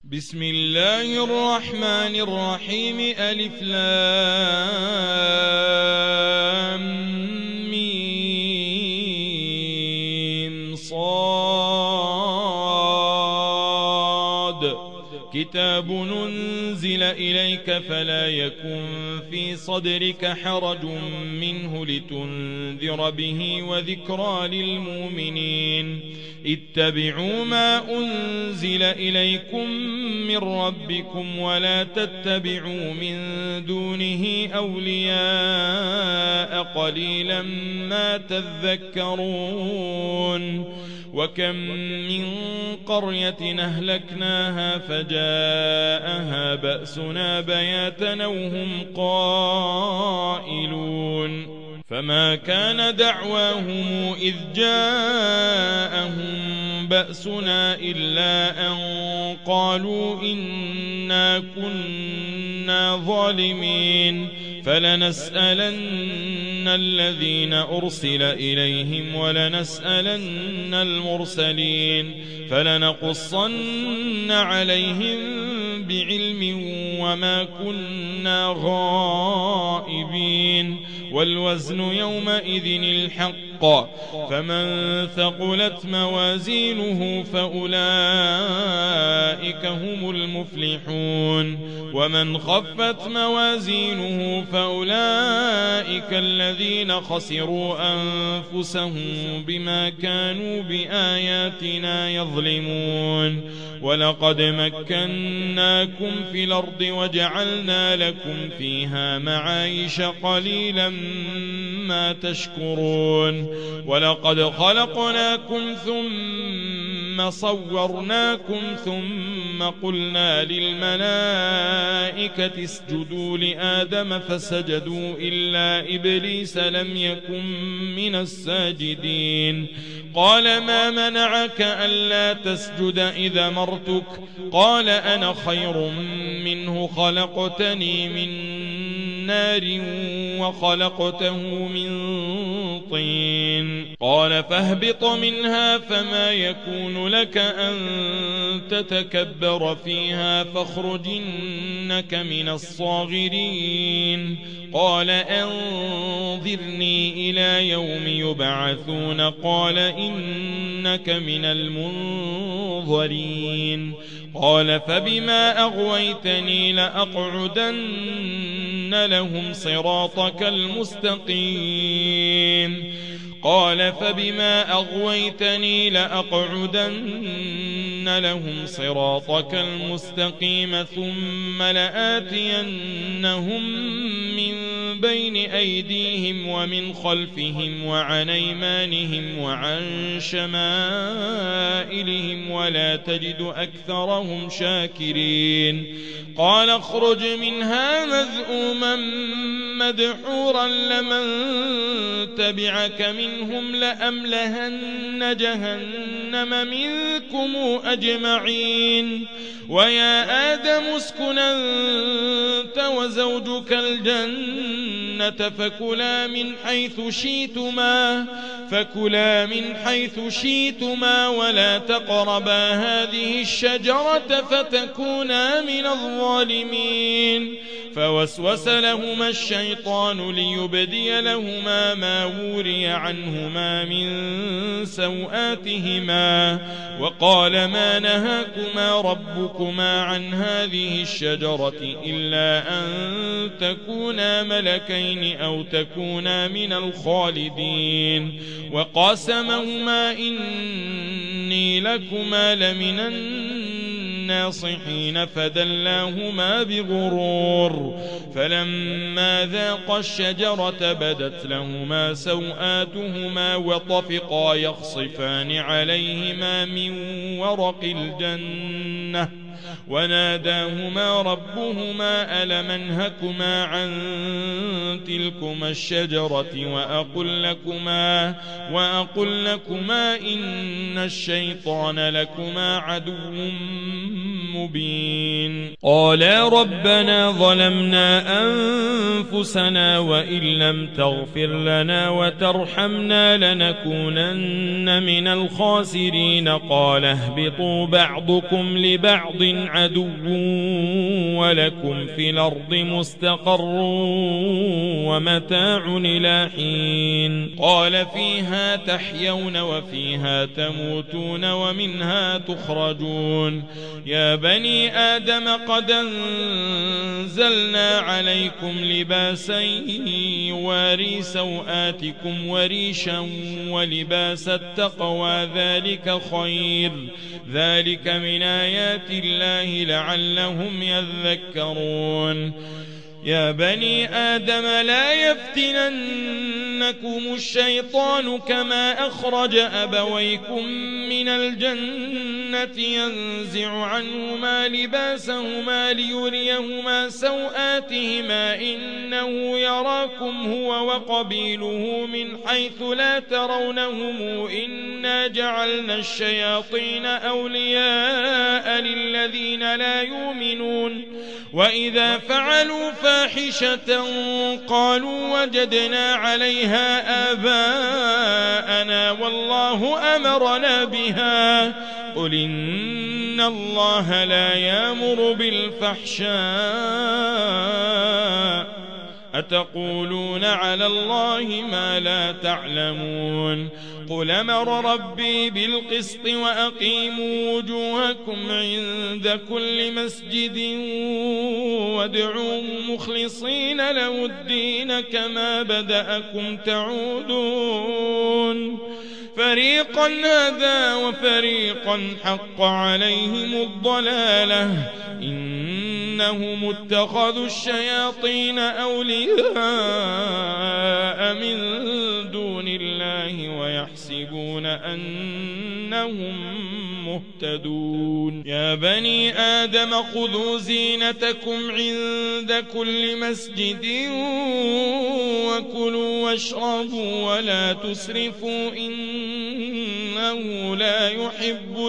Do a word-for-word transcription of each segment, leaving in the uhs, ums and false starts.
بسم الله الرحمن الرحيم ألف لام ميم صاد كتاب ننزل إليك فلا يكن في صدرك حرج منه لتنذر به وذكرى للمؤمنين اتبعوا ما أنزل إليكم من ربكم ولا تتبعوا من دونه أولياء قليلا ما تذكرون وكم من قرية أهلكناها فجاءها بأسنا بياتا وهم قائلون فما كان دعواهم إذ جاءهم بأسنا إلا أن قالوا إنا كنا ظالمين فلنسألن الذين أرسل إليهم ولنسألن المرسلين فلنقصن عليهم بعلم وما كنا غائبين والوزن يومئذ الحق فمن ثقلت موازينه فأولئك هم المفلحون ومن خفت موازينه فأولئك الذين خسروا أنفسهم بما كانوا بآياتنا يظلمون ولقد مكناكم في الأرض وجعلنا لكم فيها معايش قليلا ما تشكرون ولقد خلقناكم ثم صورناكم ثم قلنا للملائكة اسجدوا لآدم فسجدوا إلا إبليس لم يكن من الساجدين قال ما منعك ألا تسجد إذا مرتك قال أنا خير منه خلقتني من نار وخلقته من طين قال فاهبط منها فما يكون لك أن تتكبر فيها فاخرج إنك من الصاغرين قال أنظرني إلى يوم يبعثون قال إنك من المنظرين قال فبما أغويتني لأقعدن لهم صراطك المستقيم قال فبما أغويتني لأقعدن لهم صراطك المستقيم ثم لآتينهم من بين أيديهم ومن خلفهم وعن أيمانهم وعن شمائلهم ولا تجد أكثرهم شاكرين قال اخرج منها مذءوما مدحورا لمن تبعك منهم لأملهن جهنم منكم أجمعين ويا آدم اسكن أنت وزوجك الجنة فكلا من حيث شئتما فكلا من حيث شئتما ولا تقربا هذه الشجرة فتكونا من الظالمين فوسوس لهما الشيطان ليبدي لهما ما وري عنهما من سوآتهما وقال ما نهاكما ربكما عن هذه الشجرة إلا أن تكونا ملكين أو تكونا من الخالدين وقاسمهما إني لكما لمن الناصحين فدلاهما بغرور فلما ذاقا الشجرة بدت لهما سوآتهما وطفقا يخصفان عليهما من ورق الجنة وناداهما ربهما ألم أنهكما عن تلكما الشجرة وأقل لكما, وأقل لكما إن الشيطان لكما عدو مبين. قالا ربنا ظلمنا أنفسنا وإن لم تغفر لنا وترحمنا لنكونن من الخاسرين. قال اهبطوا بعضكم لبعض عدو ولكم في الأرض مستقر ومتاع إلى حين. قال فيها تحيون وفيها تموتون ومنها تخرجون. يا بني آدم قد أنزلنا عليكم لباسا يواري سوآتكم وريشا ولباس التقوى ذلك خير ذلك من آيات الله لعلهم يذكرون. يا بني آدم لا يفتننكم الشيطان كما أخرج أبويكم من الجنة ينزع عنهما لباسهما ليريهما سوآتهما إنه يراكم هو وقبيله من حيث لا ترونهم إنا جعلنا الشياطين أولياء للذين لا يؤمنون. وإذا فعلوا فاحشة قالوا وجدنا عليها آباءنا والله أمرنا بها. قل إن الله لا يأمر بالفحشاء أتقولون على الله ما لا تعلمون. قل أمر ربي بالقسط وأقيموا وجوهكم عند كل مسجد وادعوه مخلصين له الدين كما بدأكم تعودون. فريقا هدى وفريقا حق عليهم الضلالة إنهم اتخذوا الشياطين أولياء من دون الله ويحسبون أنهم مهتدون. يا بني آدم خذوا زينتكم عند كل مسجد وكلوا واشربوا ولا تسرفوا إنه لا يحب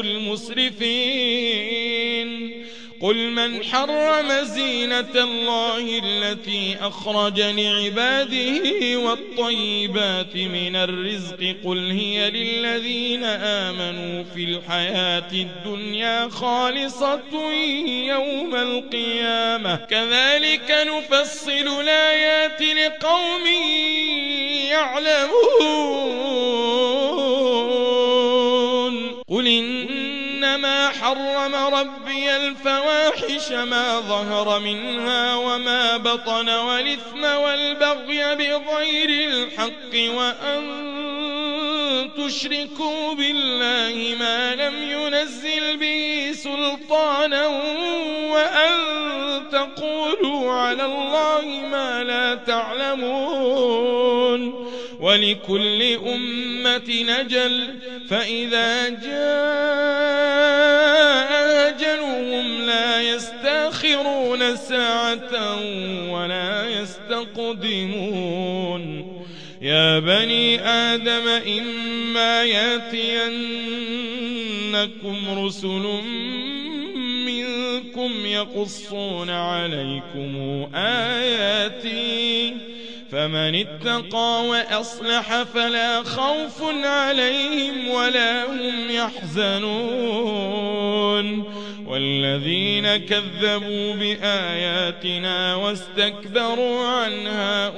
المسرفين. قل من حرم زينة الله التي أخرج لعباده والطيبات من الرزق قل هي للذين آمنوا في الحياة الدنيا خالصة يوم القيامة كذلك نفصل الآيات لقوم يعلمون. قل إنما حرم ربي الفواحش ما ظهر منها وما بطن والإثم والبغي بغير الحق وأن تشركوا بالله ما لم ينزل به سلطانا وأن تقولوا على الله ما لا تعلمون. ولكل أمة أجل فإذا جاء أجلهم لا يستأخرون ساعة ولا يستقدمون. يا بني آدم إما يأتينكم رسل منكم يقصون عليكم آياتي فمن اتقى وأصلح فلا خوف عليهم ولا هم يحزنون. والذين كذبوا بآياتنا واستكبروا عنها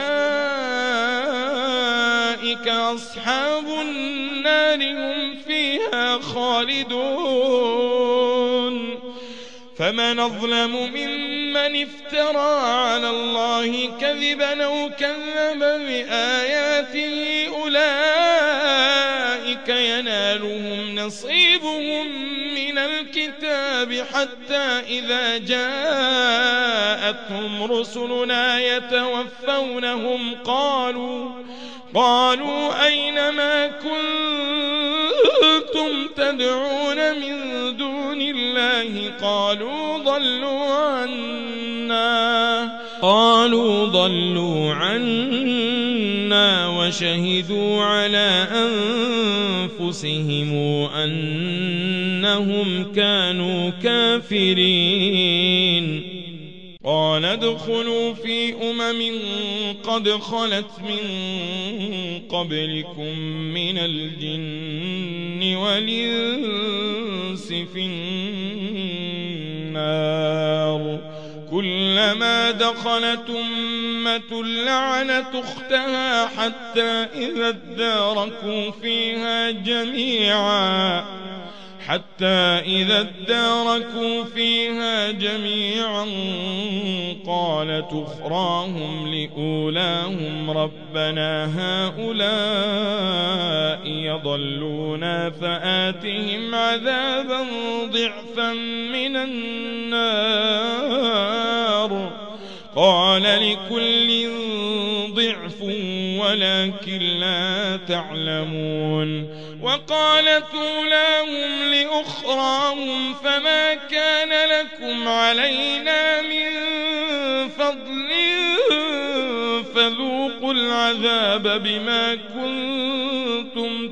أولئك أصحاب النار هم فيها خالدون. فمن أظلم ممن افترى على الله كذبا أو كذب بآياته أولئك ينالهم نصيبهم من الكتاب حتى إذا جاءتهم رسلنا يتوفونهم قالوا قالوا أين ما كنتم تدعون من دون الله قالوا ضلوا عنا قالوا ضلوا عنا وشهدوا على أنفسهم أنهم كانوا كافرين. الكافرين. قال ادخلوا في أمم قد خلت من قبلكم من الجن والإنس في النار كلما دخلت أمة لعنت أختها حتى إذا اداركوا فيها جميعا حتى إذا اداركوا فيها جميعا قالت أخراهم لأولاهم ربنا هؤلاء يضلونا فآتهم عذابا ضعفا من النار قال لكل ضعف ولكن لا تعلمون. وقالت أولاهم لأخراهم فما كان لكم علينا من فضل فذوقوا العذاب بما كنتم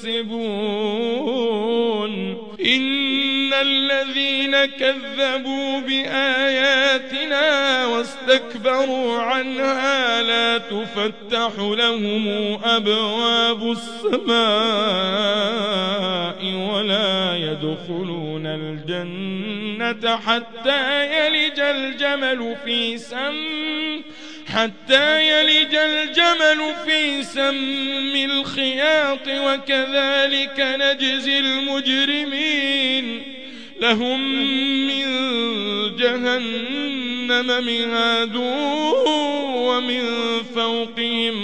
تكسبون. إن الذين كذبوا بآياتنا واستكبروا عنها لا تفتح لهم أبواب السماء ولا يدخلون الجنة حتى يلج الجمل في سم حتى يلج الجمل في سم الخياط وكذلك نجزي المجرمين. لهم من جهنم مهاد ومن فوقهم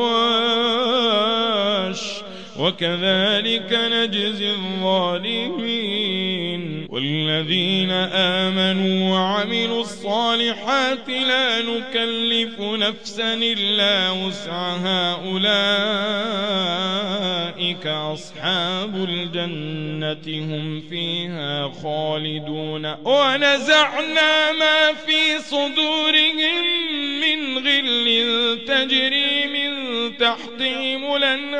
غواش وكذلك نجزي الظالمين. والذين آمنوا وعملوا الصالحات لا نكلف نفسا إلا وسعها أولئك أصحاب الجنة هم فيها خالدون. ونزعنا ما في صدورهم من غل تجري من تحتهم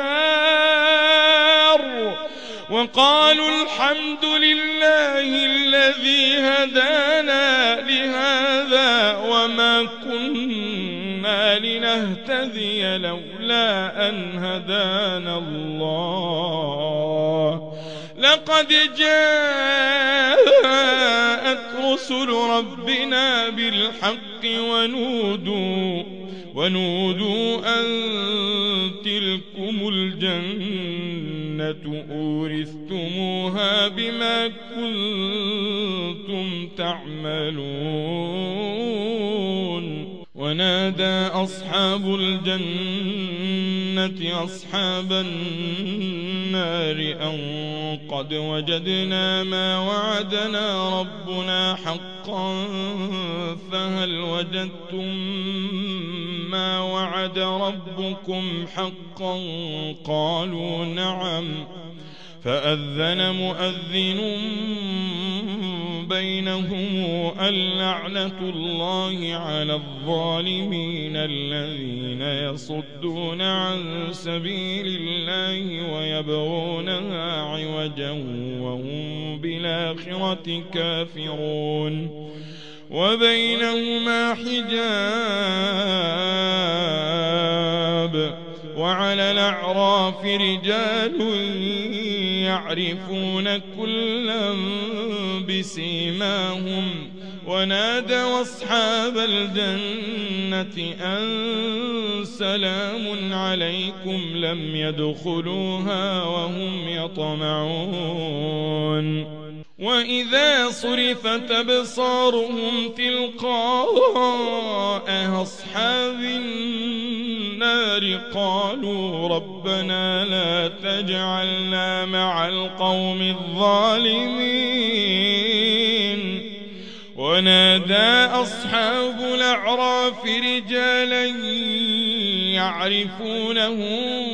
الأنهار وقالوا الحمد لله الذي هدانا لهذا وما كنا لنهتدي لولا أن هدانا الله لقد جاءت رسل ربنا بالحق ونودوا ونودوا أن تلكم الجنة أورثتموها بما كنتم تعملون. ونادى أصحاب الجنة أصحاب النار أن قد وجدنا ما وعدنا ربنا حقا فهل وجدتم ما وعد ربكم حقا قالوا نعم. فأذن مؤذن بينهم اللعنة الله على الظالمين الذين يصدون عن سبيل الله ويبغونها عوجا وهم بالآخرة كافرون. وبينهما حجاب وعلى الأعراف رجال يعرفون كلا بسيماهم ونادوا أصحاب الجنة أن سلام عليكم لم يدخلوها وهم يطمعون. وإذا صرفت أبصارهم تلقاء أصحاب النار قالوا ربنا لا تجعلنا مع القوم الظالمين. ونادى أصحاب الأعراف رجالا يعرفونهم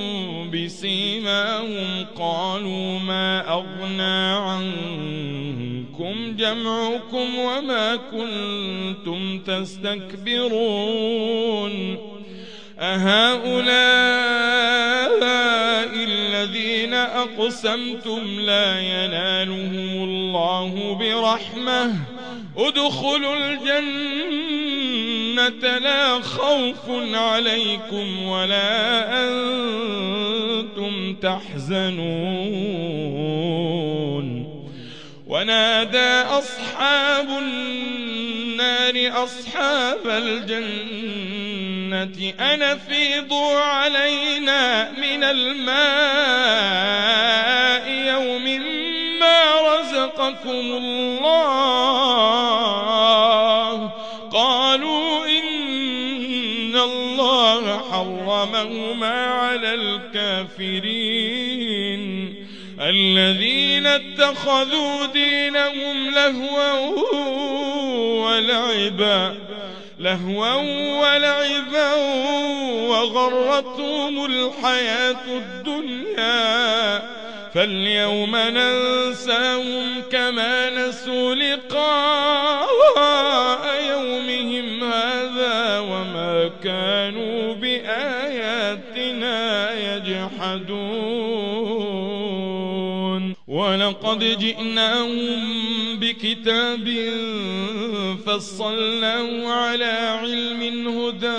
بسيماهم قالوا ما أغنى عنكم جمعكم وما كنتم تستكبرون أهؤلاء الذين أقسمتم لا ينالهم الله برحمة ادخلوا الجنة لا خوف عليكم ولا أنتم تحزنون ونادى أصحاب النار أصحاب الجنة أن أفيضوا علينا من الماء يوم ما رزقكم الله قالوا إن الله حرمهما على الكافرين الذين اتخذوا دينهم لهوا ولعبا لهوا ولعبا وغرتهم الحياة الدنيا فاليوم ننساهم كما نسوا لقاء يومهم هذا وما كانوا بآياتنا يجحدون ولقد جئناهم بكتاب فصلناه على علم هدى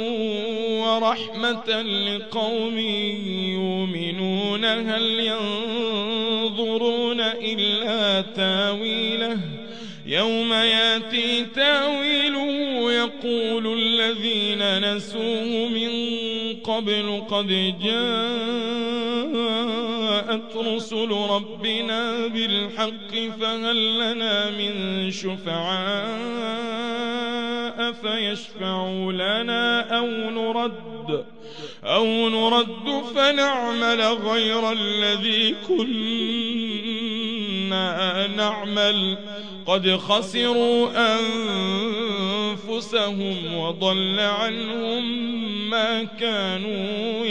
ورحمة لقوم يؤمنون هل ينظرون إلا تاويله يوم ياتي تاويله يقول الذين نسوه من قبل قد جاءت رسل ربنا بالحق فهل لنا من شفعاء فيشفعوا لنا أو نرد أو نرد فنعمل غير الذي كنا نعمل قد خسروا أنفسهم وضل عنهم ما كانوا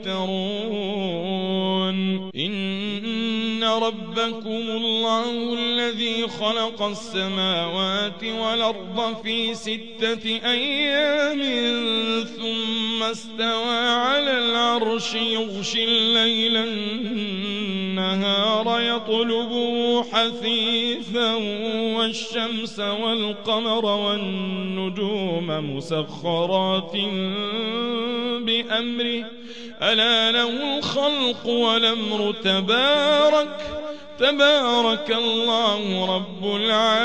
يفترون إن ربكم الله الذي خلق السماوات والأرض في ستة أيام ثم استوى على العرش يغشي الليل النهار يطلبه حثيثا والشمس والقمر والنجوم مسخرات بأمره ألا له الخلق والأمر تبارك تبارك الله رب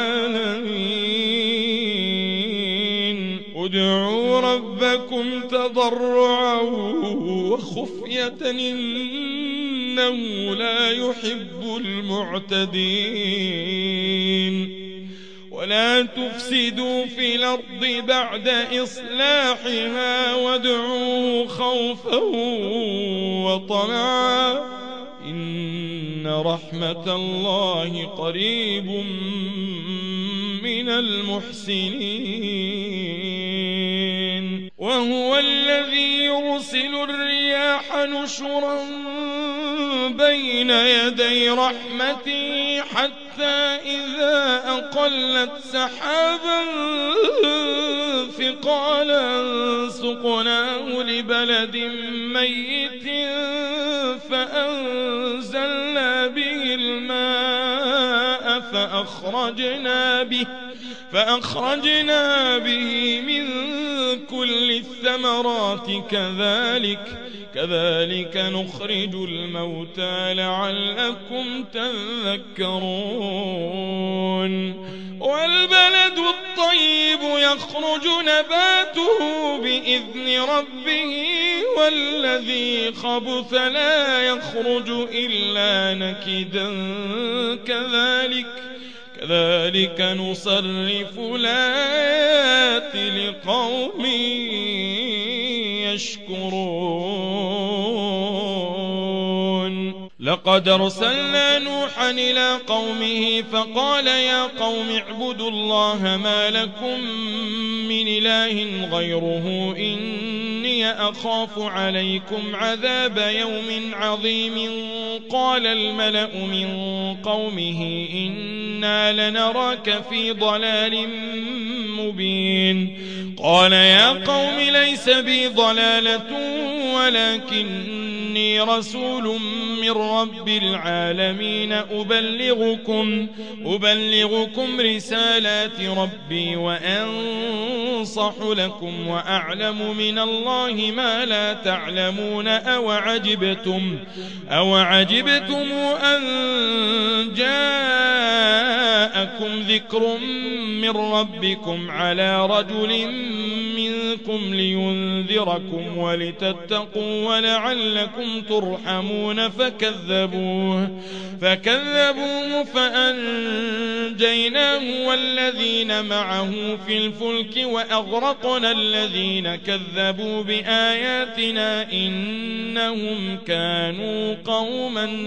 العالمين ادعوا ربكم تضرعا وخفية إنه لا يحب المعتدين ولا تفسدوا في الأرض بعد إصلاحها وادعوه خوفا وطمعا إن رحمة الله قريب من المحسنين وهو الذي يرسل الرياح نشرا بين يدي رحمته حتى إذا أقلت سحابا ثقالا سقناه لبلد ميت فأنزلنا به الماء فأخرجنا به فأخرجنا به من كل الثمرات كذلك كذلك نخرج الموتى لعلكم تذكرون والبلد الطيب يخرج نباته بإذن ربه والذي خبث لا يخرج إلا نكدا كذلك كذلك نصرف الآيات لقوم يشكرون لقد أرسلنا نوحا إلى قومه فقال يا قوم اعبدوا الله ما لكم من إله غيره إني أخاف عليكم عذاب يوم عظيم قال الملأ من قومه إنا لنراك في ضلال مبين قال يا قوم ليس بي ضلالة ولكني رسول من رب العالمين أبلغكم, أبلغكم رسالات ربي وأنصح لكم وأعلم من الله ما لا تعلمون أوعجبتم, أوعجبتم أن جاءكم ذكر من ربكم على رجل منكم لينذركم ولتتقوا ولعلكم ترحمون فكذبوه, فكذبوه فأنجيناه والذين معه في الفلك وأغرقنا الذين كذبوا بآياتنا إنهم كانوا قوما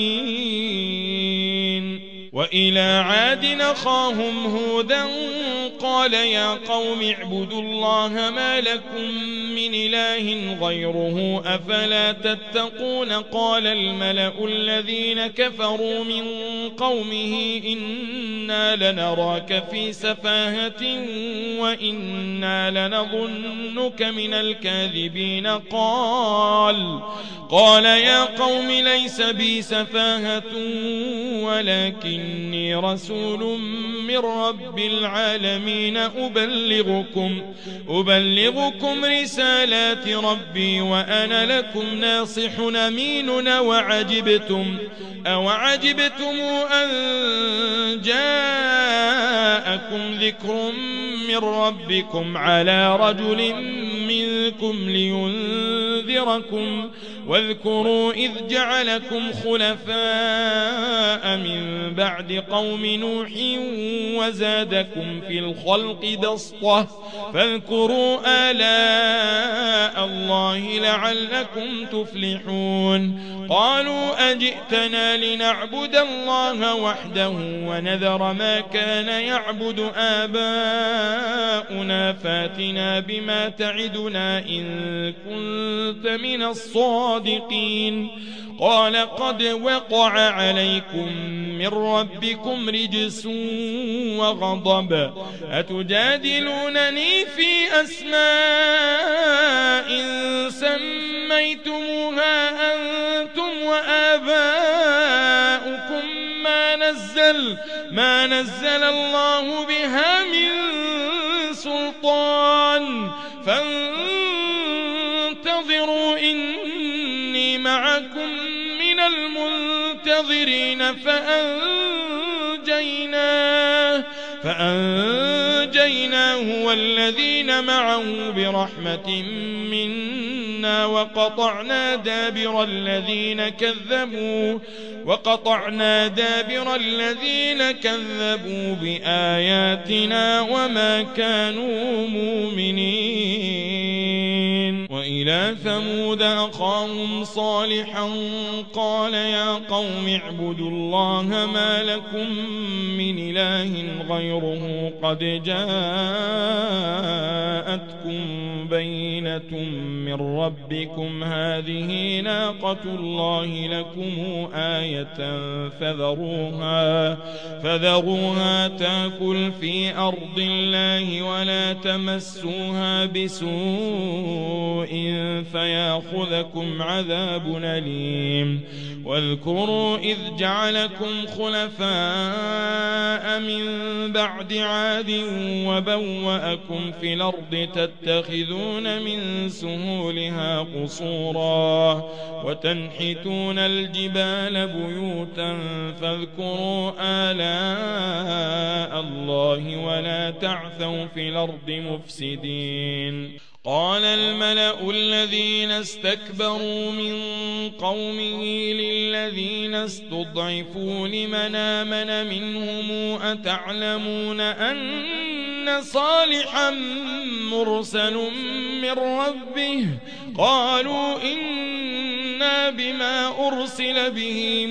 عمين. وإلى عاد أخاهم هودا قال يا قوم اعبدوا الله ما لكم من إله غيره أفلا تتقون قال الملأ الذين كفروا من قومه إنا لنراك في سفاهة وإنا لنظنك من الكاذبين قال قال يا قوم ليس بي سفاهة ولكني رسول من رب العالمين أبلغكم, أبلغكم رسالات ربي وأنا لكم ناصح أمين وعجبتم أوعجبتم أن جاءكم ذكر من ربكم على رجل منكم لينذركم واذكروا إذ جعلكم خلفاء من بعد قوم نوح وزادكم في الخلق بسطة فاذكروا آلاء الله لعلكم تفلحون قالوا أجئتنا لنعبد الله وحده ونذر ما كان يعبد آباؤنا فاتنا بما تعدنا إن كنت من الصادقين قال قد وقع عليكم من ربكم رجس وغضب أتجادلونني في أسماء سميتموها أنتم وآباؤكم ما نزل ما نزل الله بها من سلطان فانتظروا إني معكم من المنتظرين فأنجيناه فأنجيناه والذين معه برحمة منا وقطعنا دابر الذين كذبوا وقطعنا دابر الذين كذبوا بآياتنا وما كانوا مؤمنين. وإلى ثمود أخاهم صالحا قال يا قوم اعبدوا الله ما لكم من إله غيره قد جاءتكم بينة من ربكم هذه ناقة الله لكم آية فذروها فذروها تأكل في أرض الله ولا تمسوها بسوء فيأخذكم عذاب أليم. واذكروا إذ جعلكم خلفاء من بعد عاد وبوأكم في الأرض تتخذون من سهولها قصورا وتنحتون الجبال بيوتا فاذكروا آلاء الله ولا تعثوا في الأرض مفسدين. قال الملأ الذين استكبروا من قومه للذين استضعفوا لمن آمن منهم أتعلمون أن صالحا مرسل من ربه قالوا إنا إنا بما أرسل به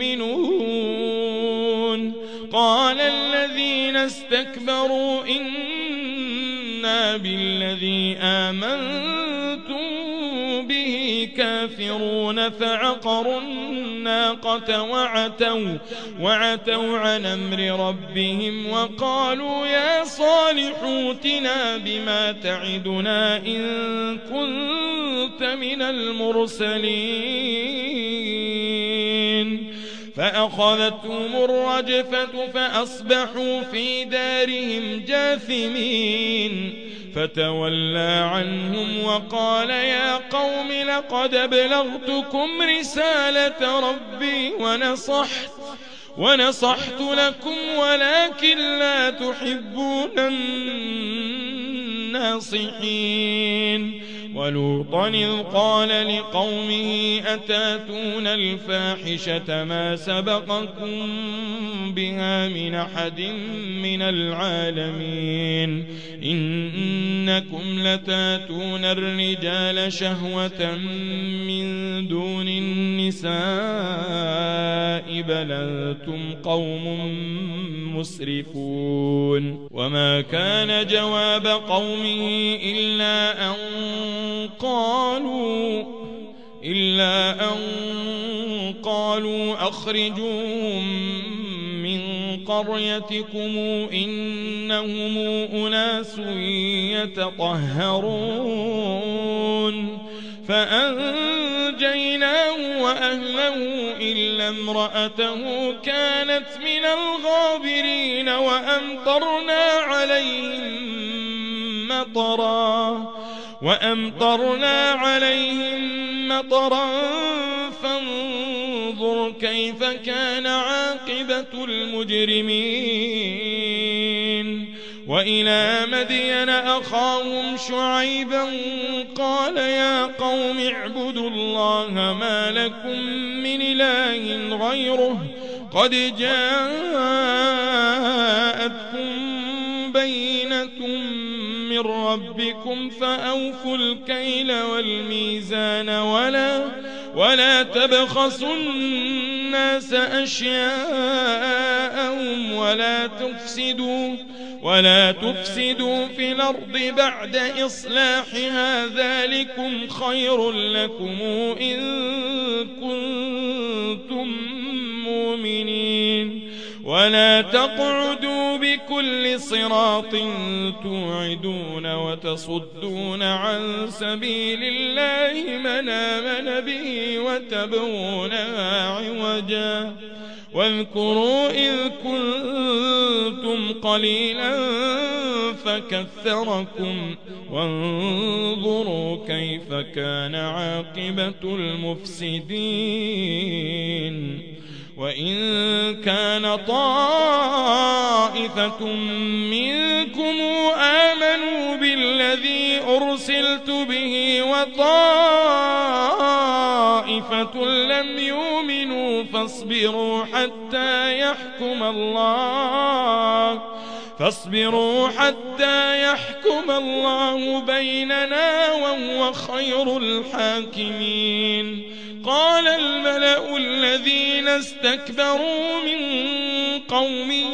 مؤمنون قال الذين استكبروا إنا بالذي آمنتم به كافرون فعقروا الناقة وعتوا, وعتوا عن أمر ربهم وقالوا يا صالح ائتنا بما تعدنا إن كنت من المرسلين فأخذتهم الرجفة فأصبحوا في دارهم جاثمين فتولى عنهم وقال يا قوم لقد أبلغتكم رسالة ربي ونصحت ونصحت لكم ولكن لا تحبون الناصحين ولوطا إذ قال لقومه أتاتون الفاحشة ما سبقكم بها من أحد من العالمين إنكم لتاتون الرجال شهوة من دون النساء بل أنتم قوم مسرفون وما كان جواب قومه إلا أن قالوا إلا أن قالوا أخرجوهم من قريتكم إنهم أناس يتطهرون فأنجيناه وأهله إلا امرأته كانت من الغابرين وأمطرنا عليهم مطرا وأمطرنا عليهم مطرا فانظر كيف كان عاقبة المجرمين وإلى مدين أخاهم شعيبا قال يا قوم اعبدوا الله ما لكم من إله غيره قد جاءتكم بينة من ربكم فأوفوا الكيل والميزان ولا ولا تبخسوا الناس أشياءهم ولا تفسدوا ولا تفسدوا في الأرض بعد إصلاحها ذلكم خير لكم إن كنتم مؤمنين ولا تقعدوا بكل صراط توعدون وتصدون عن سبيل الله من آمن به وتبغونها عوجا واذكروا إذ كنتم قليلا فكثركم وانظروا كيف كان عاقبة المفسدين وإن كان طائفة منكم آمنوا بالذي أرسلت به وطائفة لم يؤمنوا فاصبروا حتى يحكم الله فاصبروا حتى يحكم الله بيننا وهو خير الحاكمين قال الملأ الذين استكبروا من قومه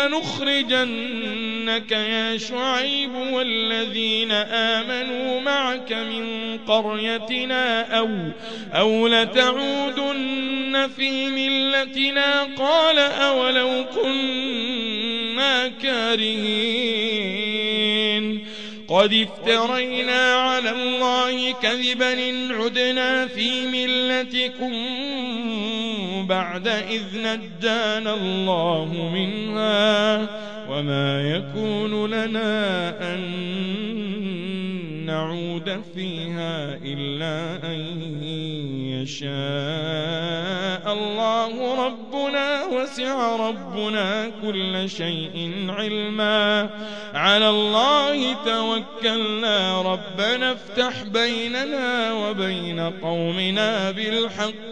لنخرجنك يا شعيب والذين آمنوا معك من قريتنا أو, أو لتعودن في ملتنا قال أولو كنا كارهين قد افترينا على الله كذبا إن عدنا في ملتكم بعد إذ نجانا الله منها وما يكون لنا أن نعود فيها إلا أن يشاء الله ربنا وسع ربنا كل شيء علما على الله توكلنا ربنا افتح بيننا وبين قومنا بالحق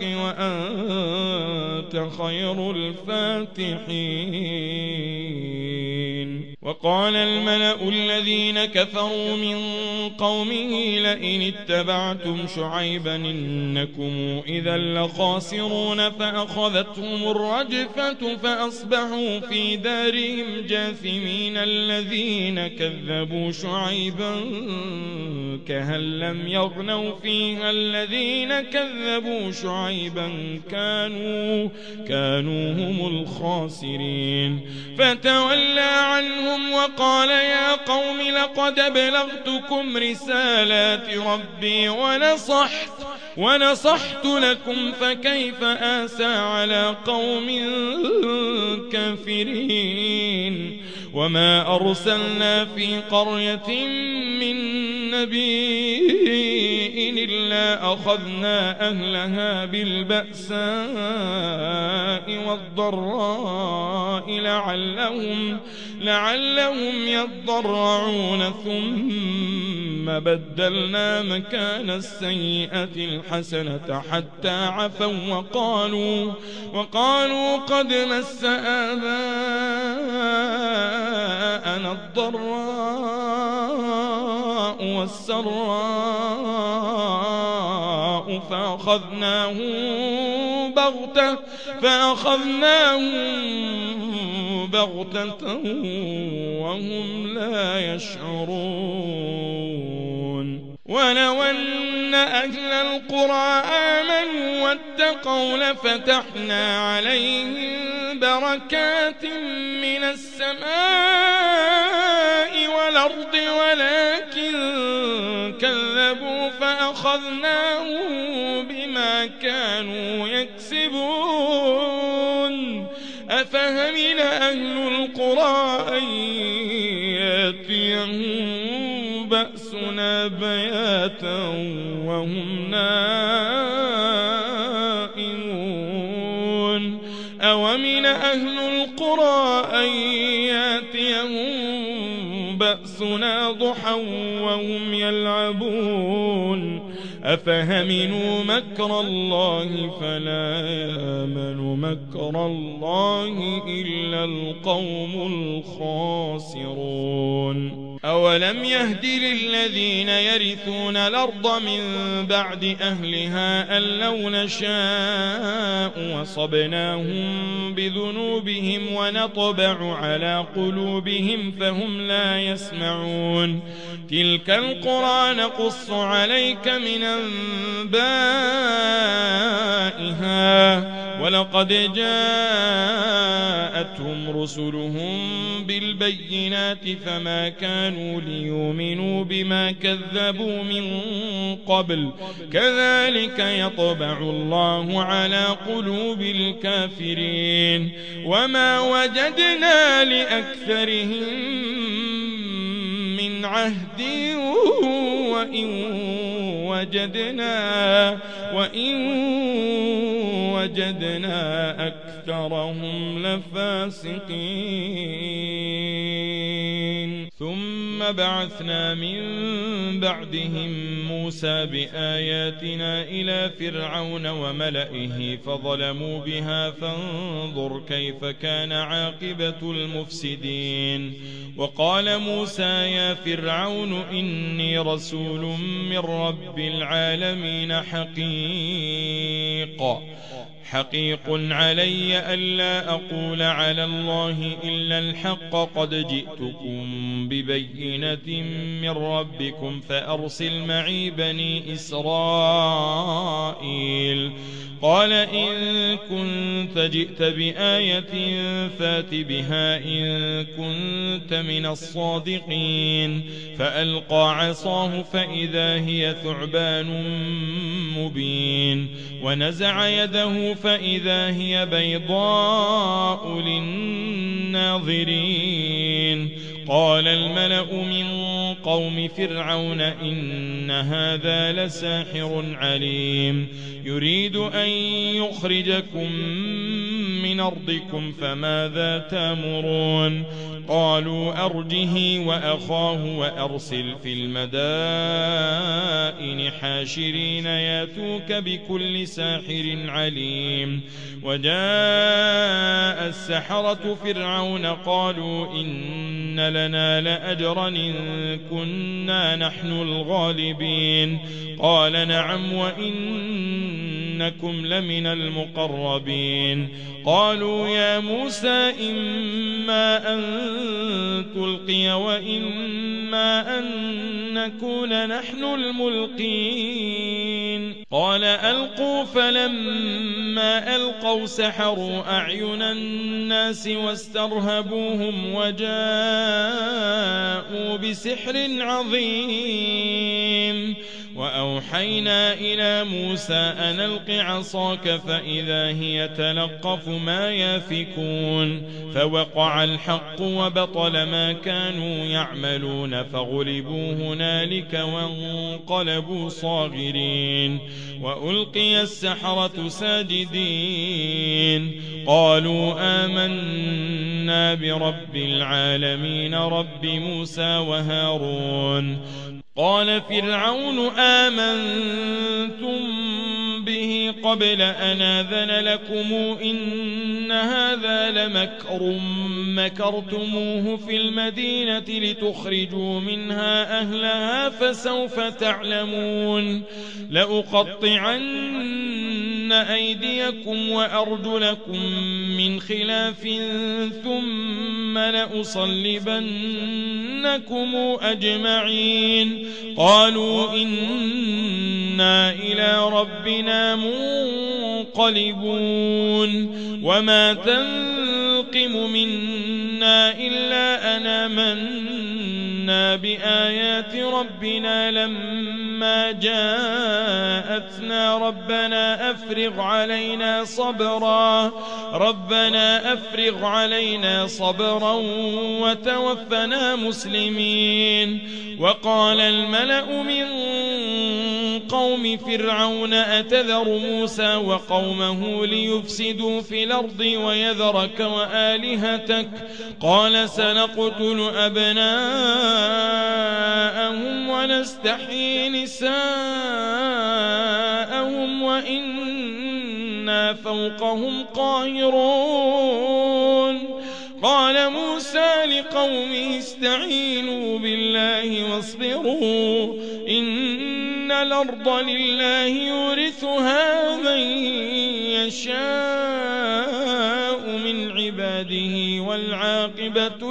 وأنت خير الفاتحين وقال الملأ الذين كفروا من قومه لئن اتبعتم شعيبا إنكم إذا لخاسرون فأخذتهم الرجفة فأصبحوا في دارهم جاثمين الذين كذبوا شعيبا كهن لم يغنوا فيها الذين كذبوا شعيبا كانوا, كانوا هم الخاسرين فتولى عنهم وقال يا قوم لقد أبلغتكم رسالات ربي ونصحت ونصحت لكم فكيف آسى على قوم كافرين وما أرسلنا في قرية من نبي إلا أخذنا أهلها بالبأساء والضراء لعلهم, لعلهم يضرعون ثم بدلنا مكان السيئة الحسنة حتى عفوا وقالوا, وقالوا قد مس آباءنا الضراء والسراء فأخذناهم بغتة فأخذناهم بغتة وهم لا يشعرون ولو أن أهل القرى آمنوا واتقوا لفتحنا عليهم بركات من السماء والأرض ولكن كذبوا فأخذناهم بما كانوا يكسبون أفهمن أهل القرى أن يأتيهم بأسنا بياتا وهم نائمون أومن أهل القرى أن يأتيهم بأسنا ضحى وهم يلعبون أفهمنوا مكر الله فلا يأمن مكر الله إلا القوم الخاسرون أولم يهد للذين يرثون الأرض من بعد أهلها أن لو نشاء وصبناهم بذنوبهم ونطبع على قلوبهم فهم لا يسمعون تلك القرى نقص عليك من أنبائها ولقد جاءتهم رسلهم بالبينات فما كانوا ليؤمنوا بما كذبوا من قبل كذلك يطبع الله على قلوب الكافرين وما وجدنا لأكثرهم من عهد وإن وجدنا وإن وجدنا أكثرهم لفاسقين ثم بعثنا من بعدهم موسى بآياتنا إلى فرعون وملئه فظلموا بها فانظر كيف كان عاقبة المفسدين وقال موسى يا فرعون إني رسول من رب العالمين حقيق حقيق علي ألا أقول على الله إلا الحق قد جئتكم ببينة من ربكم فأرسل معي بني إسرائيل قال إن كنت جئت بآية فات بها إن كنت من الصادقين فألقى عصاه فإذا هي ثعبان مبين ونزع يده فإذا هي بيضاء للناظرين قال الملأ من قوم فرعون إن هذا لساحر عليم يريد أن يخرجكم من من أرضكم فماذا تأمرون قالوا أرجه وأخاه وأرسل في المدائن حاشرين ياتوك بكل ساحر عليم وجاء السحرة فرعون قالوا إن لنا لأجرا إن كنا نحن الغالبين قال نعم وإنكم لمن المقربين قالوا يا موسى إما أن تلقي وإما أن نكون نحن الملقين قال ألقوا فلما ألقوا سحروا أعين الناس واسترهبوهم وجاءوا بسحر عظيم وأوحينا إلى موسى أن ألق عصاك فإذا هي تلقف ما يافكون فوقع الحق وبطل ما كانوا يعملون فغلبوا هنالك وانقلبوا صاغرين وألقي السحرة ساجدين قالوا آمنا برب العالمين رب موسى وهارون قال فرعون آمنتم به قبل أن آذن لكم إن هذا لمكر مكرتموه في المدينة لتخرجوا منها أهلها فسوف تعلمون لأقطعن أيديكم وأرجلكم من خلاف ثم لأصلبنكم أجمعين قالوا إنا إلى ربنا منقلبون وما تنقم منا إلا أن آمنا بآيات ربنا لما جاءتنا ربنا أفرغ علينا صبرا ربنا أفرغ علينا صبرا وتوفنا مسلمين وقال الملأ من قوم فرعون أتذر موسى وقومه ليفسدوا في الأرض ويذرك وآلهتك قال سنقتل أبناءهم ونستحيي نساءهم وإنا فوقهم قاهرون قال موسى لقومه استعينوا بالله واصبروا إن الأرض لله يورثها من يشاء من عباده والعاقبة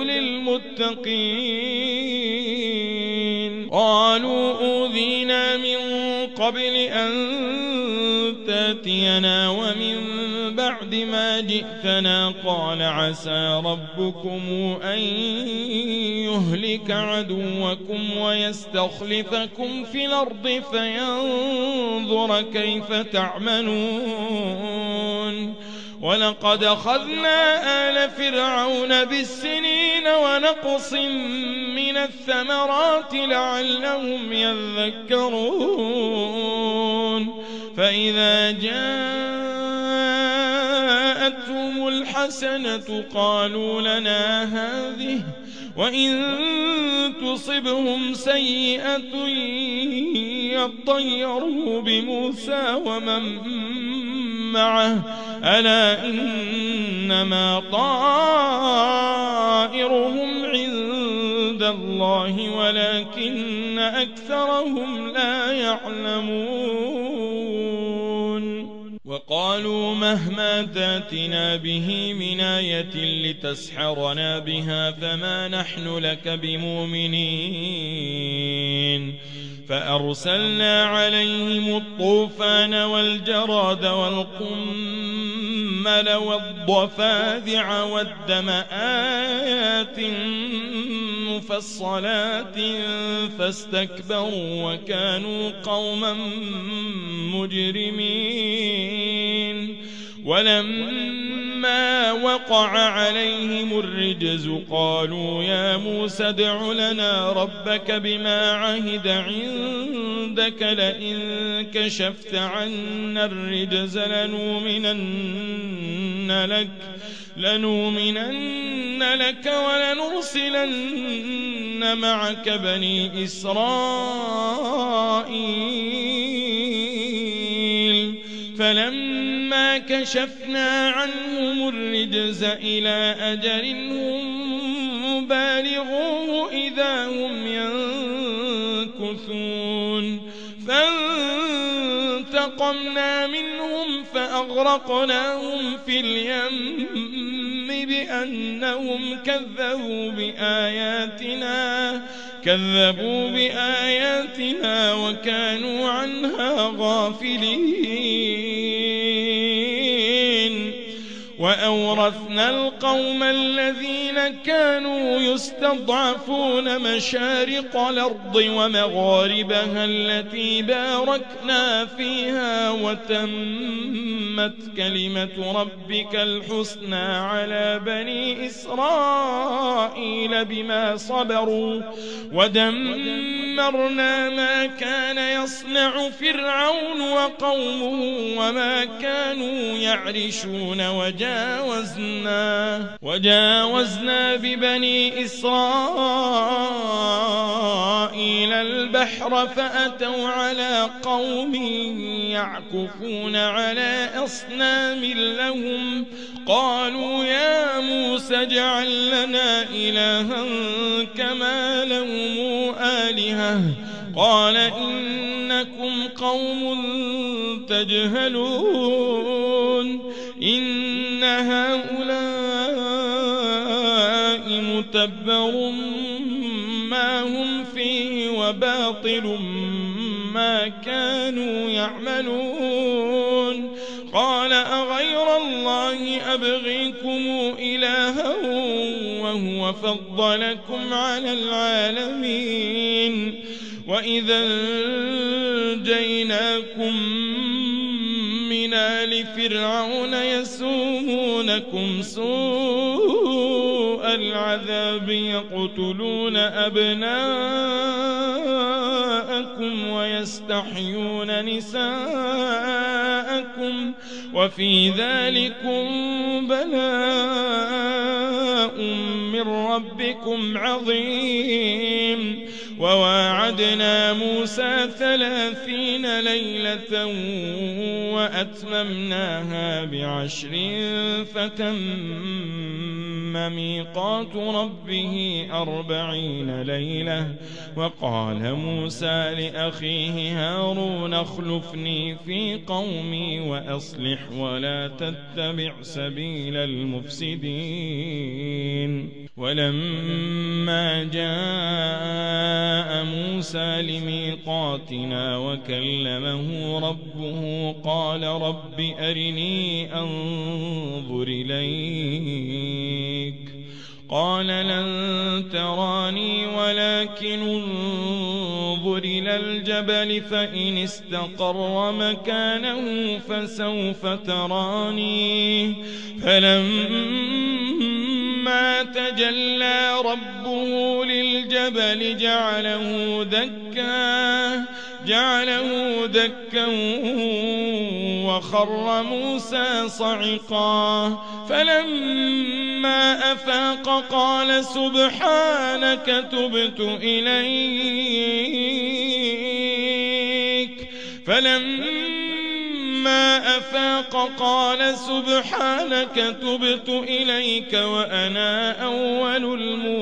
للمتقين قالوا أوذينا من قبل أن تاتينا ومن بعد ما جئتنا قال عسى ربكم أن يهلك عدوكم ويستخلفكم في الأرض فينظر كيف تعملون ولقد أخذنا آل فرعون بالسنين ونقص من الثمرات لعلهم يذكرون فإذا جاءتهم الحسنة قالوا لنا هذه وإن تصبهم سيئة يطيروا بموسى ومن معه ألا إنما طائرهم عند الله ولكن أكثرهم لا يعلمون وقالوا مهما تاتنا به من آية لتسحرنا بها فما نحن لك بمؤمنين فأرسلنا عليهم الطوفان والجراد والقمل والضفادع والدم آيات مفصلات فاستكبروا وكانوا قوما مجرمين ولما وقع عليهم الرجز قالوا يا موسى ادع لنا ربك بما عهد عندك لئن كشفت عنا الرجز لنؤمنن لك لنؤمنن لك ولنرسلن معك بني إسرائيل فلما كشفنا عنهم الرجز إلى أجل هم بالغوه إذا هم ينكثون فانتقمنا منهم فأغرقناهم في اليم بأنهم كذبوا بآياتنا كذبوا بآياتنا وكانوا عنها غافلين وأورثنا القوم الذين كانوا يستضعفون مشارق الأرض ومغاربها التي باركنا فيها وتمت كلمة ربك الحسنى على بني إسرائيل بما صبروا ودمرنا ما كان يصنع فرعون وقومه وما كانوا يعرشون وجاء وجاوزنا, وجاوزنا ببني إسرائيل البحر فأتوا على قوم يعكفون على أصنام لهم قالوا يا موسى اجعل لنا إلها كما لهم آلهة قال إنكم قوم تجهلون إن هؤلاء متبر ما هم فيه وباطل ما كانوا يعملون قال أغير الله أبغيكم إلها وهو فضلكم على العالمين وإذا أنجيناكم من آل فرعون يسومونكم سوء العذاب يقتلون أبناءكم ويستحيون نساءكم وفي ذلكم بلاء من ربكم عظيم وواعدنا موسى ثلاثين ليلة وأتممناها بعشر فتم ميقات ربه أربعين ليلة وقال موسى لأخيه هارون اخلفني في قومي وأصلح ولا تتبع سبيل المفسدين ولما جاء موسى لميقاتنا وكلمه ربه قال رب أرني أنظر إليك قال لن تراني ولكن انظر إلى الجبل فإن استقر مكانه فسوف تراني فلما تجلى ربه للجبل جعله دكا جعله دكا وخر موسى صعقا فلما أفاق قال سبحانك تبت إليك فلما أفاق قال سبحانك تبت إليك وأنا أول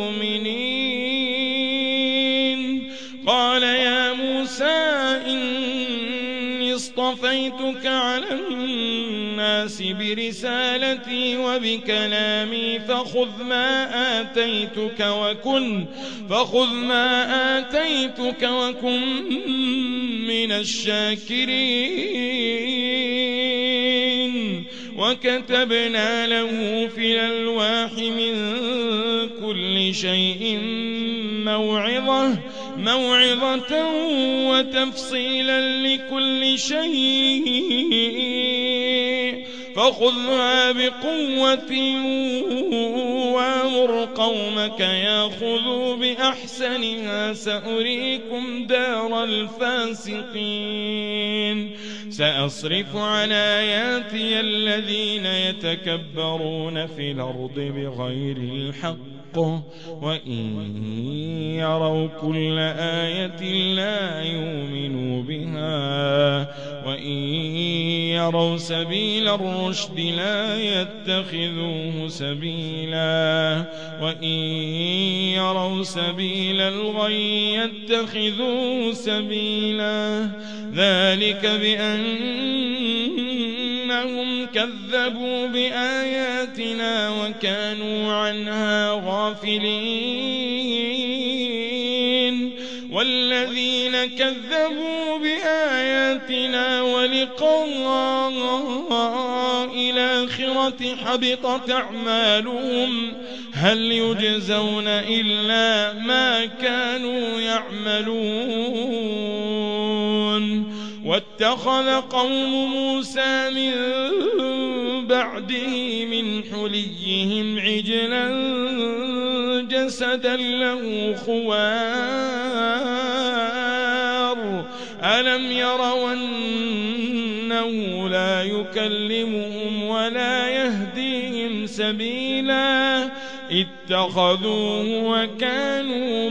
المؤمنين قال يا موسى إني اصطفيتك على الناس برسالتي وبكلامي فخذ ما آتيتك وكن فخذ ما آتيتك وكن من الشاكرين وكتبنا له في الألواح من كل شيء موعظة موعظة وتفصيلا لكل شيء فخذها بقوة وأمر قومك يأخذوا بأحسنها سأريكم دار الفاسقين سأصرف عن آياتي الذين يتكبرون في الأرض بغير الحق وإن يروا كل آية لا يؤمنوا بها وإن يروا سبيل الرشد لا يتخذوه سبيلا وإن يروا سبيل الغي يتخذوه سبيلا ذلك بأنهم كذبوا بآياتنا وكانوا عنها غافلين والذين كذبوا بآياتنا ولقاء الآخرة حبطت أعمالهم هل يجزون إلا ما كانوا يعملون واتخذ قوم موسى من بعده من حليهم عجلا جسدا له خوار ألم يروا أنه لا يكلمهم ولا يهديهم سبيلا اتخذوه وكانوا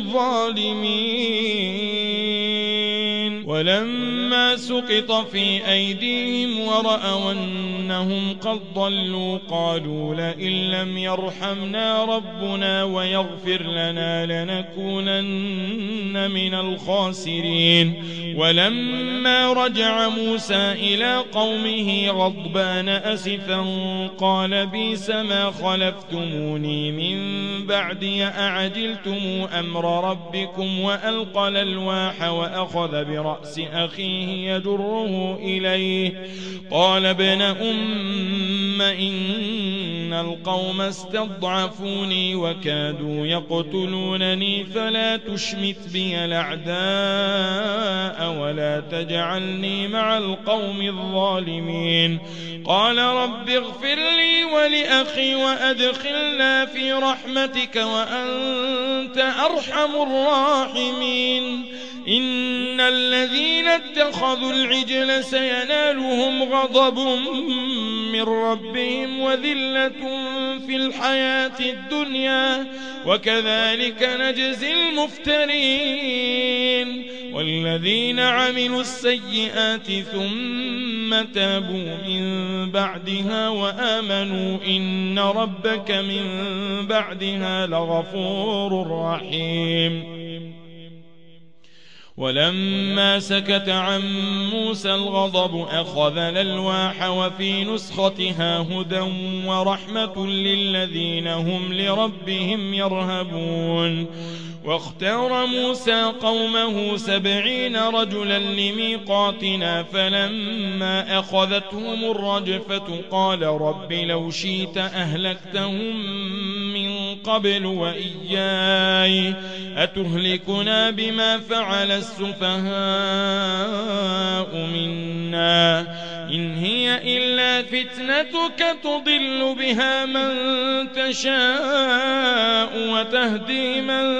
ظالمين ولما سقط في أيديهم ورأوا أنهم قد ضلوا قالوا لئن لم يرحمنا ربنا ويغفر لنا لنكونن من الخاسرين ولما رجع موسى إلى قومه غضبان أسفا قال بئس ما خلفتموني من بعدي أعجلتم أمر ربكم وألقى الألواح وأخذ برأس أخيه يجره إليه قال ابن أم إن القوم استضعفوني وكادوا يقتلونني فلا تشمت بي الأعداء ولا تجعلني مع القوم الظالمين قال رب اغفر لي ولأخي وأدخلنا في رحمتك وأنت أرحم الراحمين إن الذين اتخذوا العجل سينالهم غضب من ربهم وذلة في الحياة الدنيا وكذلك نجزي المفترين والذين عملوا السيئات ثم تابوا من بعدها وآمنوا إن ربك من بعدها لغفور رحيم ولما سكت عن موسى الغضب أخذ الألواح وفي نسختها هدى ورحمة للذين هم لربهم يرهبون واختار موسى قومه سبعين رجلا لميقاتنا فلما أخذتهم الرجفة قال رب لو شئت أهلكتهم من قبل وإياي أتهلكنا بما فعل السفهاء منا إن هي إلا فتنتك تضل بها من تشاء وتهدي من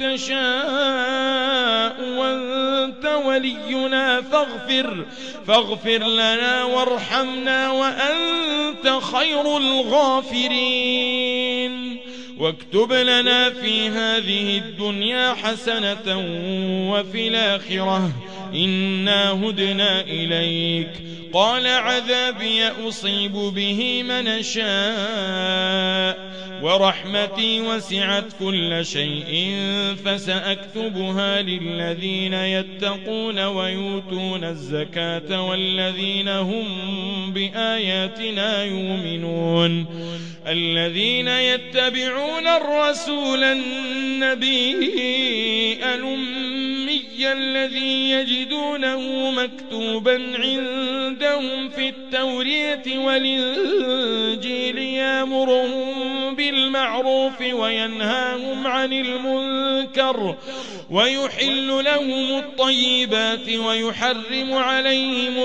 تشاء وأنت ولينا فاغفر فاغفر لنا وارحمنا وأنت خير الغافرين واكتب لنا في هذه الدنيا حسنة وفي الآخرة إنا هدنا إليك قال عذابي أصيب به من شاء ورحمتي وسعت كل شيء فسأكتبها للذين يتقون ويؤتون الزكاة والذين هم بآياتنا يؤمنون الذين يتبعون الرسول النبي الأمي الفتية الذي يجدونه مكتوبا عندهم في التوراة والإنجيل يأمرهم بالمعروف وينهاهم عن المنكر ويحل لهم الطيبات ويحرم عليهم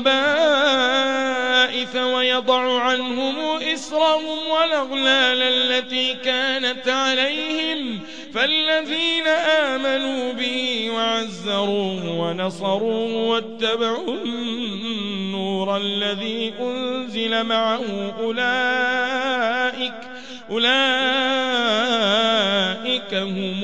الخبائث ويضع عنهم إصرهم والأغلال التي كانت عليهم فالذين آمنوا به وعزروه ونصروه واتبعوا النور الذي أنزل معه أولئك أولئك هم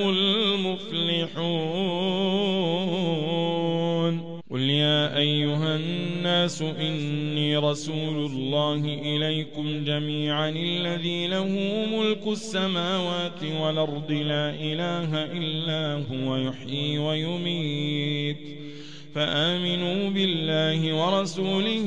المفلحون. قل يا أيها الناس إني رسول الله إليكم جميعا الذي له ملك السماوات والأرض لا إله إلا هو يحيي ويميت فآمنوا بالله ورسوله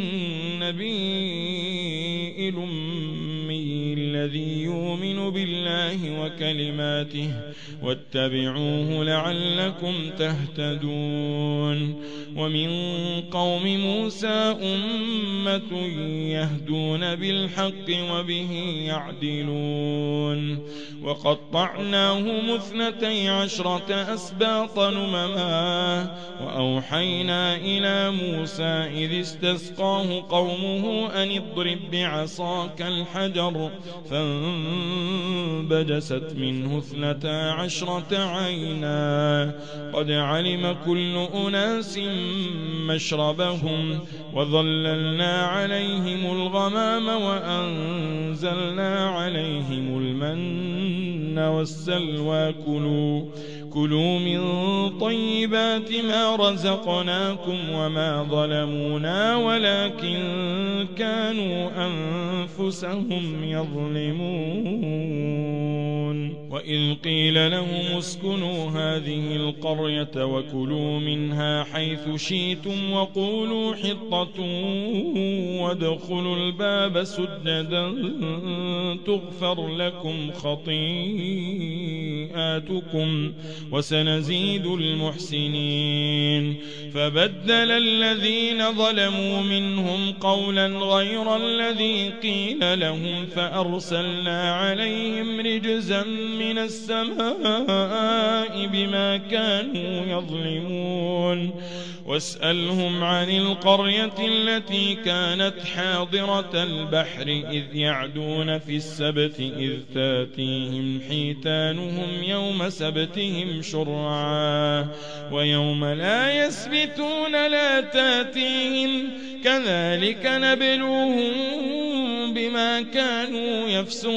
النبي الأمي الذي يؤمن بالله وكلماته واتبعوه لعلكم تهتدون. ومن قوم موسى أمة يهدون بالحق وبه يعدلون وقطعناهم اثنتي عشرة أسباط نمما وأوحينا إلى موسى إذ استسقاه قومه أن اضرب بعصاك الحجر فانبجست منه اثنتا عشرة عينا قد علم كل أناس مشربهم وظللنا عليهم الغمام وأنزلنا عليهم المن والسلوى كلوا كلوا من طيبات ما رزقناكم وما ظلمونا ولكن كانوا أنفسهم يظلمون. وإذ قيل لهم اسكنوا هذه القرية وكلوا منها حيث شئتم وقولوا حطة وادخلوا الباب سجدا تغفر لكم خطيئاتكم وسنزيد المحسنين. فبدل الذين ظلموا منهم قولا غير الذي قيل لهم فأرسلنا عليهم رجزا من السماء بما كانوا يظلمون. واسألهم عن القرية التي كانت حاضرة البحر إذ يعدون في السبت إذ تاتيهم حيتانهم يوم سبتهم شرعا ويوم لا يسبتون لا تاتيهم كذلك نبلوهم بما كانوا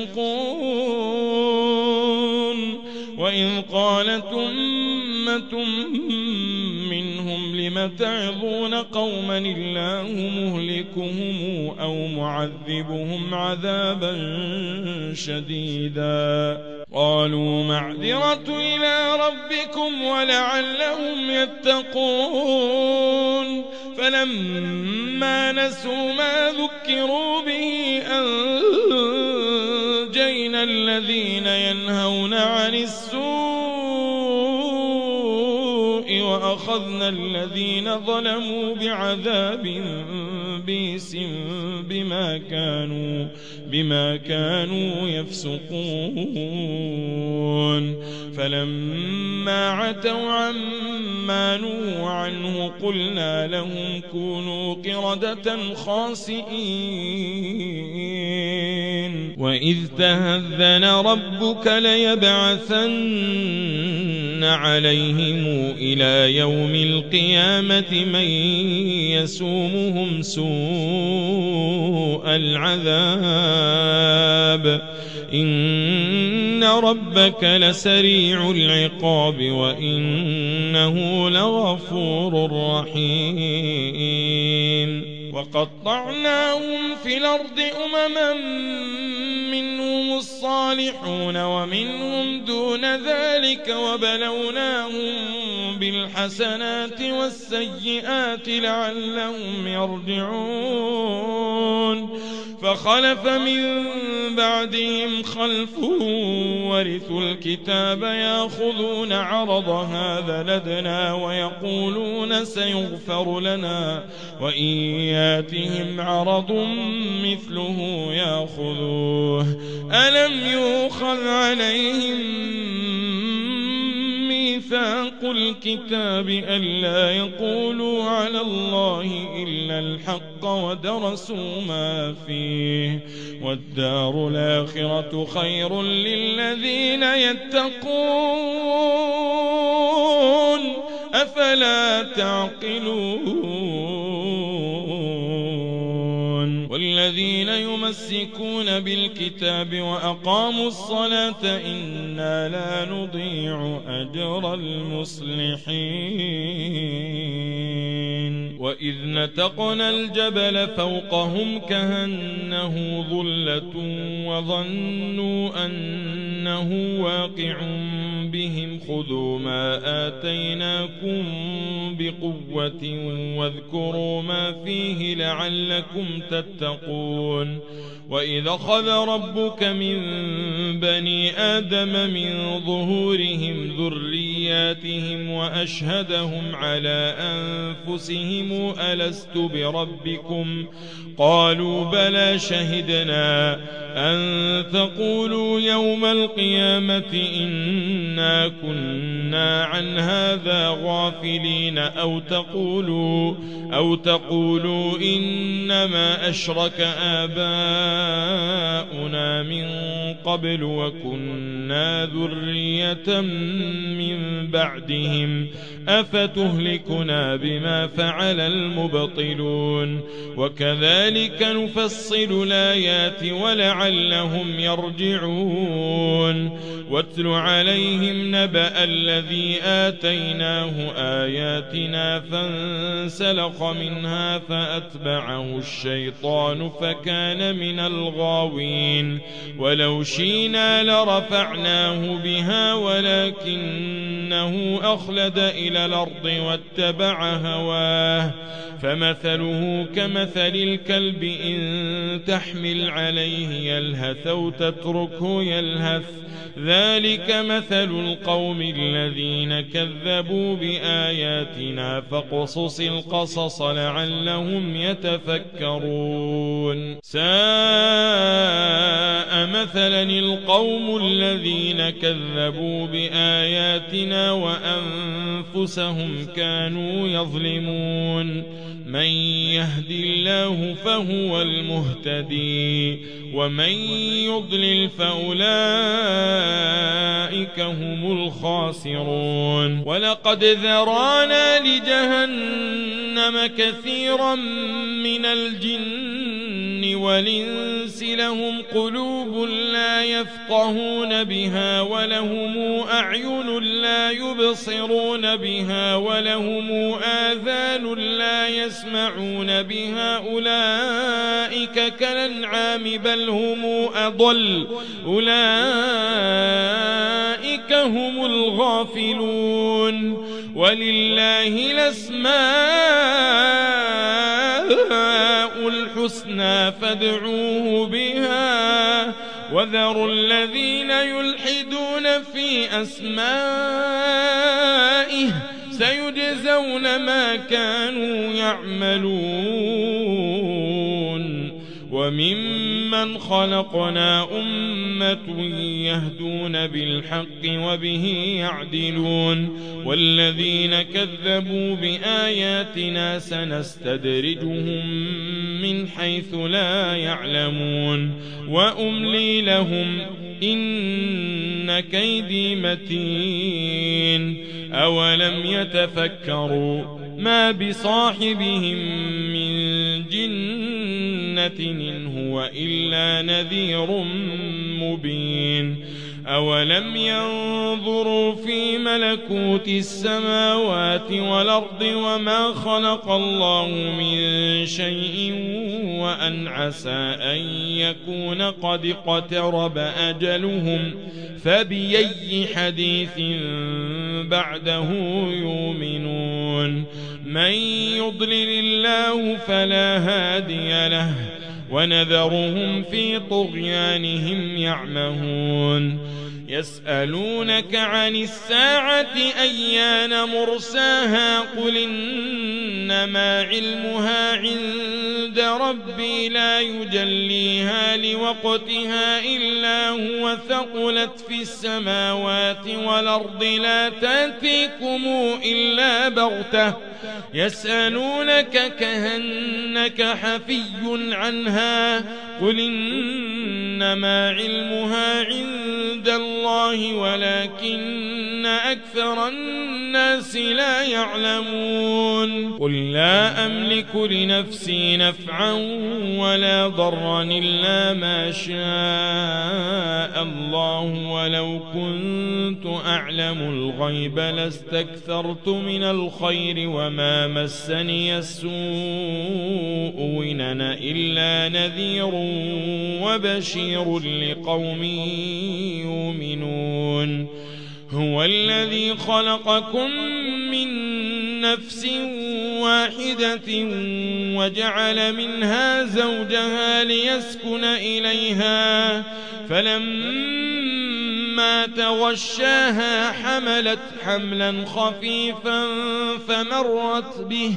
يفسقون. وإذ قالت أمة منهم لم تعظون قوما الله مهلكهم أو معذبهم عذابا شديدا قالوا معذرة إلى ربكم ولعلهم يتقون. فلما نسوا ما ذكروا به أنجينا الذين ينهون عن السوء وأخذنا الذين ظلموا بعذاب بئس بما كانوا بما كانوا يفسقون. فلما عتوا عما نهوا عنه قلنا لهم كونوا قردة خاسئين. وإذ تهذن ربك ليبعثن عليهم إلى يوم القيامة من يسومهم سوء العذاب إن ربك لسريع العقاب وإنه لغفور رحيم. وقطعناهم في الأرض أمما منهم الصالحون ومنهم دون ذلك وبلوناهم بالحسنات والسيئات لعلهم يرجعون فخلف من بعدهم خلف ورثوا الكتاب يأخذون عرض هذا لدنا ويقولون سيغفر لنا وإن ياتهم عرض مثله يأخذوه ألم يؤخذ عليهم ميثاق الكتاب ألا يقولوا على الله إلا الحق ودرسوا ما فيه والدار الآخرة خير للذين يتقون أفلا تعقلون والذين يمسكون بالكتاب وأقاموا الصلاة إنا لا نضيع أجر المصلحين وإذ نتقنا الجبل فوقهم كأنه ظلة وظنوا أنه واقع بهم خذوا ما آتيناكم بقوة واذكروا ما فيه لعلكم تتقون وإذ أخذ ربك من بني آدم من ظهورهم ذرياتهم وأشهدهم على أنفسهم ألست بربكم قالوا بلى شهدنا أن تقولوا يوم القيامة إنا كنا عن هذا غافلين أو تقولوا أو تقولوا إنما أشرك آباؤنا من قبل وكنا ذرية من بعدهم أفتهلكنا بما فعل المبطلون وكذلك نفصل الآيات ولعلهم يرجعون واتل عليهم نبأ الذي آتيناه آياتنا فانسلخ منها فأتبعه الشيطان فكان من الغاوين ولو شئنا لرفعناه بها ولكنه أخلد إلى الأرض واتبع هواه فمثله كمثل الكلب إن تحمل عليه يلهث أو تتركه يلهث ذلك مثل القوم الذين كذبوا بآياتنا فاقصص القصص لعلهم يتفكرون ساء مثلا القوم الذين كذبوا بآياتنا وأنفسهم كانوا يظلمون من يهد الله فهو المهتدي ومن يضلل فأولئك هم الخاسرون ولقد ذرانا لجهنم كثيرا من الجن والإنس لهم قلوب لا يفقهون بها ولهم أعين لا يبصرون بها ولهم آذان لا يسمعون بها أولئك كالأنعام بل هم أضل أولئك هم الغافلون ولله الأسماء الحسنى فادعوه بها وذروا الذين يلحدون في أسمائه سيجزون ما كانوا يعملون وممن خلقنا أمة يهدون بالحق وبه يعدلون والذين كذبوا بآياتنا سنستدرجهم من حيث لا يعلمون وأملي لهم إن كيدي متين أولم يتفكروا ما بصاحبهم من جنة إن هو إلا نذير مبين أولم ينظروا في ملكوت السماوات والأرض وما خلق الله من شيء وأن عسى أن يكون قد اقترب أجلهم فبأي حديث بعده يؤمنون من يضلل الله فلا هادي له ونذرهم في طغيانهم يعمهون يسألونك عن الساعة أيان مرساها قل إنما علمها عند ربي لا يجليها لوقتها إلا هو ثقلت في السماوات والأرض لا تأتيكم إلا بغتة يسألونك كأنك حفي عنها قل إنما علمها عند الله ولكن أكثر الناس لا يعلمون قل لا أملك لنفسي نفعا ولا ضرا إلا ما شاء الله ولو كنت أعلم الغيب لاستكثرت من الخير وما مسني السوء إن أنا إلا نذير وبشير لقوم يؤمنون هو الذي خلقكم من نفس واحدة وجعل منها زوجها ليسكن إليها فلما تغشاها حملت حملا خفيفا فمرت به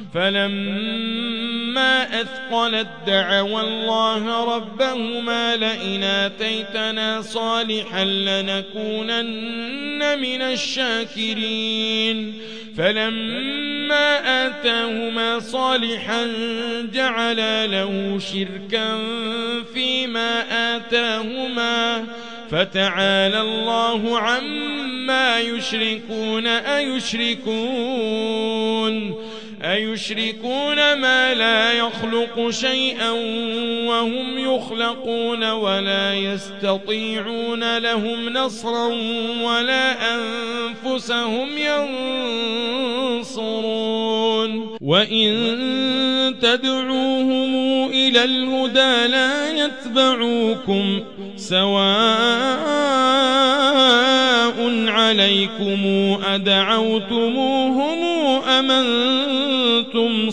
فلما أثقلت دعوا الله ربهما لئن آتيتنا صالحا لنكونن من الشاكرين فلما آتاهما صالحا جعلا له شركا فيما آتاهما فتعالى الله عما يشركون أيشركون أيشركون ما لا يخلق شيئا وهم يخلقون ولا يستطيعون لهم نصرا ولا أنفسهم ينصرون وإن تدعوهم إلى الهدى لا يتبعوكم سواء عليكم أدعوتموهم أم أنتم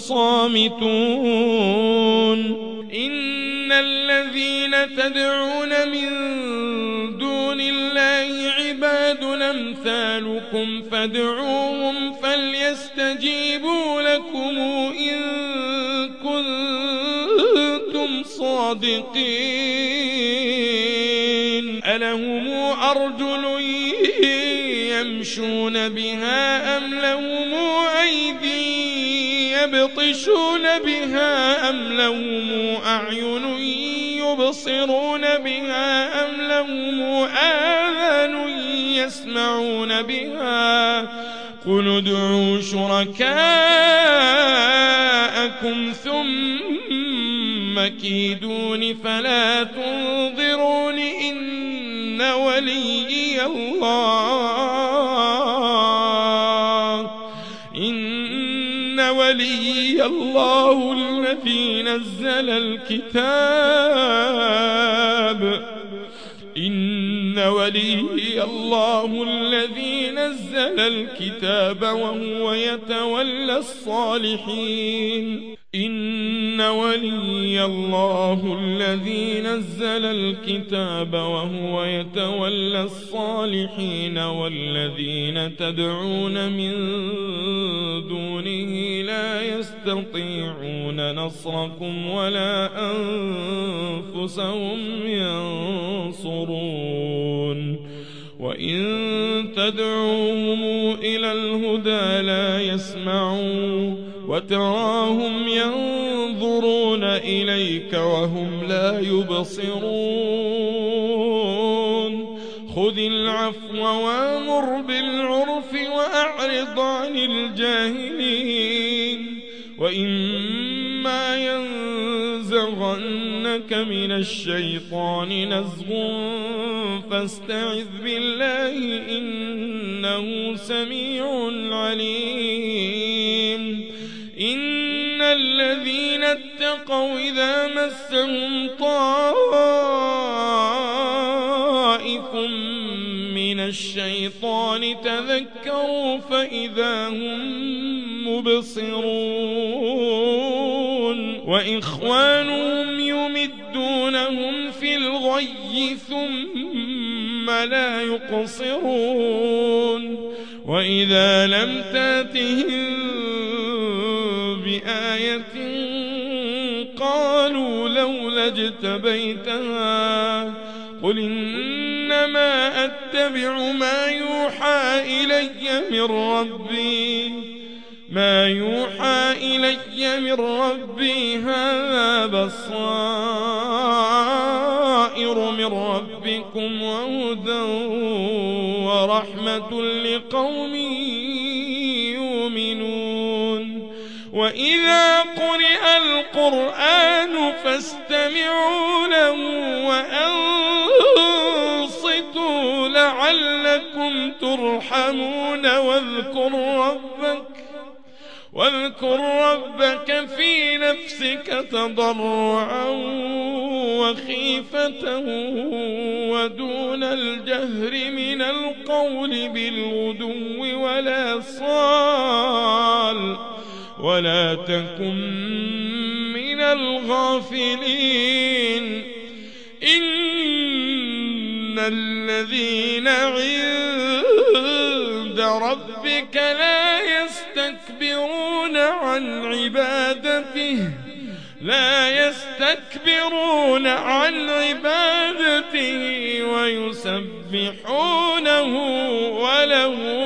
صامتون إن الذين تدعون من دون الله عباد أمثالكم فادعوهم فليستجيبوا لكم إن كنتم صادقين ألهم أرجل يمشون بها أم لهم أيدي يبطشون بها أم لهم أعين يبصرون بها أم لهم آذان يسمعون بها قل ادعوا شركاءكم ثم كيدون فلا تنظرون إن وليي الله إن وليي الله الذي نزل الكتاب إن وليي الله الذي نزل الكتاب وهو يتولى الصالحين إن وليي الله الذي نزل الكتاب وهو يتولى الصالحين والذين تدعون من دونه لا يستطيعون نصركم ولا أنفسهم ينصرون وإن تدعوهم إلى الهدى لا يسمعوا وتراهم ينظرون إليك وهم لا يبصرون خذ العفو وامر بالعرف وأعرض عن الجاهلين وإما ينزغنك من الشيطان نزغ فاستعذ بالله إنه سميع عليم إن الذين اتقوا إذا مسهم طائف من الشيطان تذكروا فإذا هم مبصرون وإخوانهم يمدونهم في الغي ثم لا يقصرون وإذا لم تاتهم بآية قالوا لولا اجتبيتها قل إنما أتبع ما يوحى إلي من ربي ما يوحى إلي من ربي هذا بصائر من ربكم وهدى ورحمة لقوم يؤمنون وإذا قرئ القرآن فاستمعوا له وأنصتوا لعلكم ترحمون واذكر ربك واذكر ربك في نفسك تضرعا وخيفة ودون الجهر من القول بالغدو ولا صال ولا تكن من الغافلين إن الذين عند ربك لا يستكبرون عن عبادته لا يستكبرون عن عبادته ويسبحونه وله